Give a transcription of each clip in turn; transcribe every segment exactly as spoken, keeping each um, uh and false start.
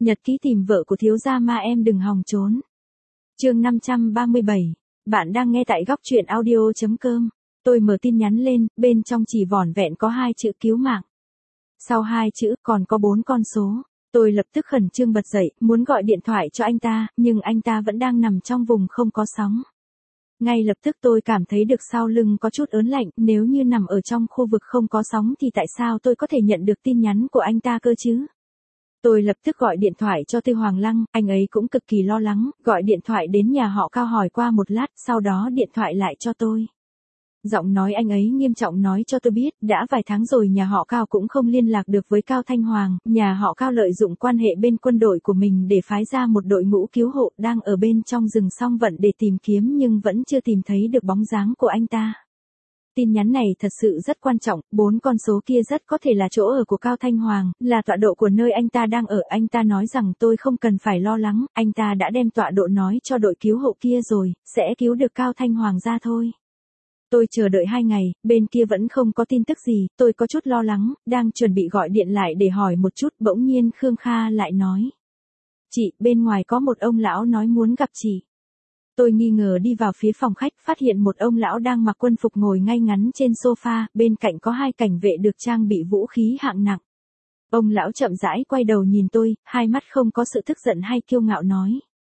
Nhật ký tìm vợ của thiếu gia ma em đừng hòng trốn. Chương năm trăm ba mươi bảy. Bạn đang nghe tại góc truyện audio chấm com. Tôi mở tin nhắn lên, bên trong chỉ vỏn vẹn có hai chữ cứu mạng. Sau hai chữ còn có bốn con số. Tôi lập tức khẩn trương bật dậy, muốn gọi điện thoại cho anh ta, nhưng anh ta vẫn đang nằm trong vùng không có sóng. Ngay lập tức tôi cảm thấy được sau lưng có chút ớn lạnh, nếu như nằm ở trong khu vực không có sóng thì tại sao tôi có thể nhận được tin nhắn của anh ta cơ chứ? Tôi lập tức gọi điện thoại cho Tư Hoàng Lăng, anh ấy cũng cực kỳ lo lắng, gọi điện thoại đến nhà họ Cao hỏi qua một lát, sau đó điện thoại lại cho tôi. Giọng nói anh ấy nghiêm trọng nói cho tôi biết, đã vài tháng rồi nhà họ Cao cũng không liên lạc được với Cao Thanh Hoàng, nhà họ Cao lợi dụng quan hệ bên quân đội của mình để phái ra một đội ngũ cứu hộ đang ở bên trong rừng Song Vận để tìm kiếm nhưng vẫn chưa tìm thấy được bóng dáng của anh ta. Tin nhắn này thật sự rất quan trọng, bốn con số kia rất có thể là chỗ ở của Cao Thanh Hoàng, là tọa độ của nơi anh ta đang ở. Anh ta nói rằng tôi không cần phải lo lắng, anh ta đã đem tọa độ nói cho đội cứu hộ kia rồi, sẽ cứu được Cao Thanh Hoàng ra thôi. Tôi chờ đợi hai ngày, bên kia vẫn không có tin tức gì, tôi có chút lo lắng, đang chuẩn bị gọi điện lại để hỏi một chút, bỗng nhiên Khương Kha lại nói. Chị, bên ngoài có một ông lão nói muốn gặp chị. Tôi nghi ngờ đi vào phía phòng khách, phát hiện một ông lão đang mặc quân phục ngồi ngay ngắn trên sofa, bên cạnh có hai cảnh vệ được trang bị vũ khí hạng nặng. Ông lão chậm rãi quay đầu nhìn tôi, hai mắt không có sự tức giận hay kiêu ngạo nói.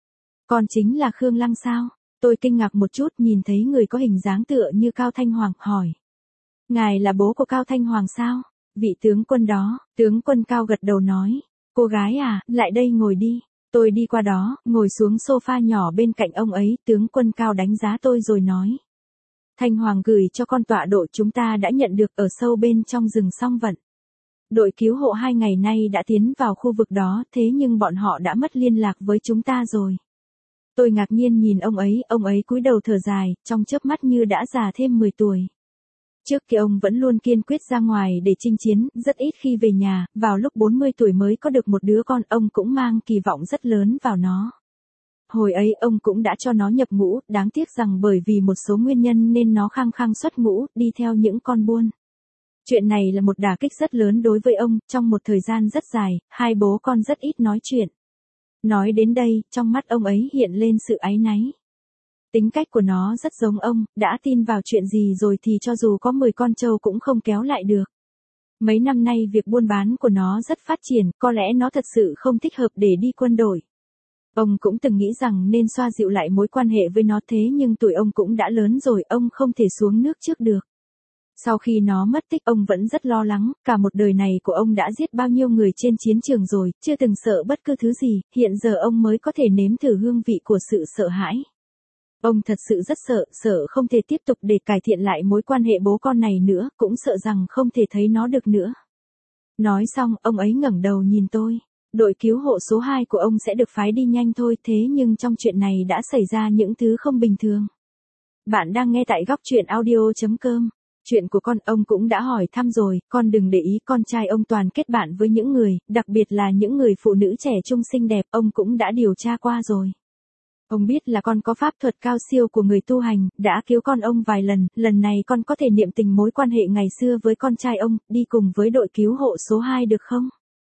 Con chính là Khương Lăng sao? Tôi kinh ngạc một chút nhìn thấy người có hình dáng tựa như Cao Thanh Hoàng, hỏi. Ngài là bố của Cao Thanh Hoàng sao? Vị tướng quân đó, tướng quân Cao gật đầu nói. Cô gái à, lại đây ngồi đi. Tôi đi qua đó, ngồi xuống sofa nhỏ bên cạnh ông ấy, tướng quân Cao đánh giá tôi rồi nói. Thanh Hoàng gửi cho con tọa độ chúng ta đã nhận được ở sâu bên trong rừng Song Vận. Đội cứu hộ hai ngày nay đã tiến vào khu vực đó, thế nhưng bọn họ đã mất liên lạc với chúng ta rồi. Tôi ngạc nhiên nhìn ông ấy, ông ấy cúi đầu thở dài, trong chớp mắt như đã già thêm mười tuổi. Trước kia ông vẫn luôn kiên quyết ra ngoài để chinh chiến, rất ít khi về nhà, vào lúc bốn mươi tuổi mới có được một đứa con, ông cũng mang kỳ vọng rất lớn vào nó. Hồi ấy ông cũng đã cho nó nhập ngũ, đáng tiếc rằng bởi vì một số nguyên nhân nên nó khăng khăng xuất ngũ, đi theo những con buôn. Chuyện này là một đả kích rất lớn đối với ông, trong một thời gian rất dài, hai bố con rất ít nói chuyện. Nói đến đây, trong mắt ông ấy hiện lên sự áy náy. Tính cách của nó rất giống ông, đã tin vào chuyện gì rồi thì cho dù có mười con trâu cũng không kéo lại được. Mấy năm nay việc buôn bán của nó rất phát triển, có lẽ nó thật sự không thích hợp để đi quân đội. Ông cũng từng nghĩ rằng nên xoa dịu lại mối quan hệ với nó, thế nhưng tuổi ông cũng đã lớn rồi, ông không thể xuống nước trước được. Sau khi nó mất tích ông vẫn rất lo lắng, cả một đời này của ông đã giết bao nhiêu người trên chiến trường rồi, chưa từng sợ bất cứ thứ gì, hiện giờ ông mới có thể nếm thử hương vị của sự sợ hãi. Ông thật sự rất sợ, sợ không thể tiếp tục để cải thiện lại mối quan hệ bố con này nữa, cũng sợ rằng không thể thấy nó được nữa. Nói xong, ông ấy ngẩng đầu nhìn tôi. Đội cứu hộ số hai của ông sẽ được phái đi nhanh thôi, thế nhưng trong chuyện này đã xảy ra những thứ không bình thường. Bạn đang nghe tại góc truyện audio chấm com. Chuyện của con ông cũng đã hỏi thăm rồi, con đừng để ý, con trai ông toàn kết bạn với những người, đặc biệt là những người phụ nữ trẻ trung xinh đẹp, ông cũng đã điều tra qua rồi. Ông biết là con có pháp thuật cao siêu của người tu hành, đã cứu con ông vài lần, lần này con có thể niệm tình mối quan hệ ngày xưa với con trai ông, đi cùng với đội cứu hộ số hai được không?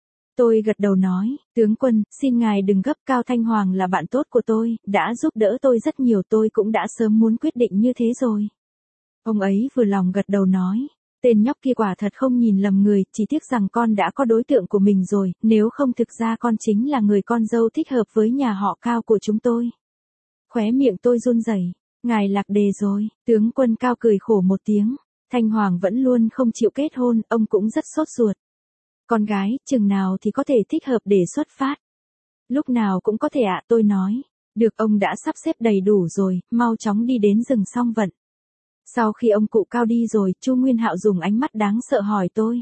Tôi gật đầu nói, tướng quân, xin ngài đừng gấp, Cao Thanh Hoàng là bạn tốt của tôi, đã giúp đỡ tôi rất nhiều, tôi cũng đã sớm muốn quyết định như thế rồi. Ông ấy vừa lòng gật đầu nói, tên nhóc kia quả thật không nhìn lầm người, chỉ tiếc rằng con đã có đối tượng của mình rồi, nếu không thực ra con chính là người con dâu thích hợp với nhà họ Cao của chúng tôi. Khóe miệng tôi run rẩy, ngài lạc đề rồi, tướng quân Cao cười khổ một tiếng, Thanh Hoàng vẫn luôn không chịu kết hôn, ông cũng rất sốt ruột. Con gái, chừng nào thì có thể thích hợp để xuất phát? Lúc nào cũng có thể ạ, tôi nói, được, ông đã sắp xếp đầy đủ rồi, mau chóng đi đến rừng Song Vận. Sau khi ông cụ Cao đi rồi, Chu Nguyên Hạo dùng ánh mắt đáng sợ hỏi tôi.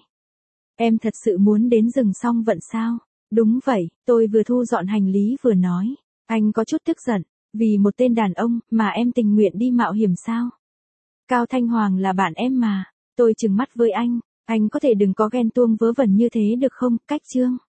Em thật sự muốn đến rừng Song Vận sao? Đúng vậy, tôi vừa thu dọn hành lý vừa nói. Anh có chút tức giận, vì một tên đàn ông mà em tình nguyện đi mạo hiểm sao? Cao Thanh Hoàng là bạn em mà. Tôi trừng mắt với anh, anh có thể đừng có ghen tuông vớ vẩn như thế được không? Cách chương.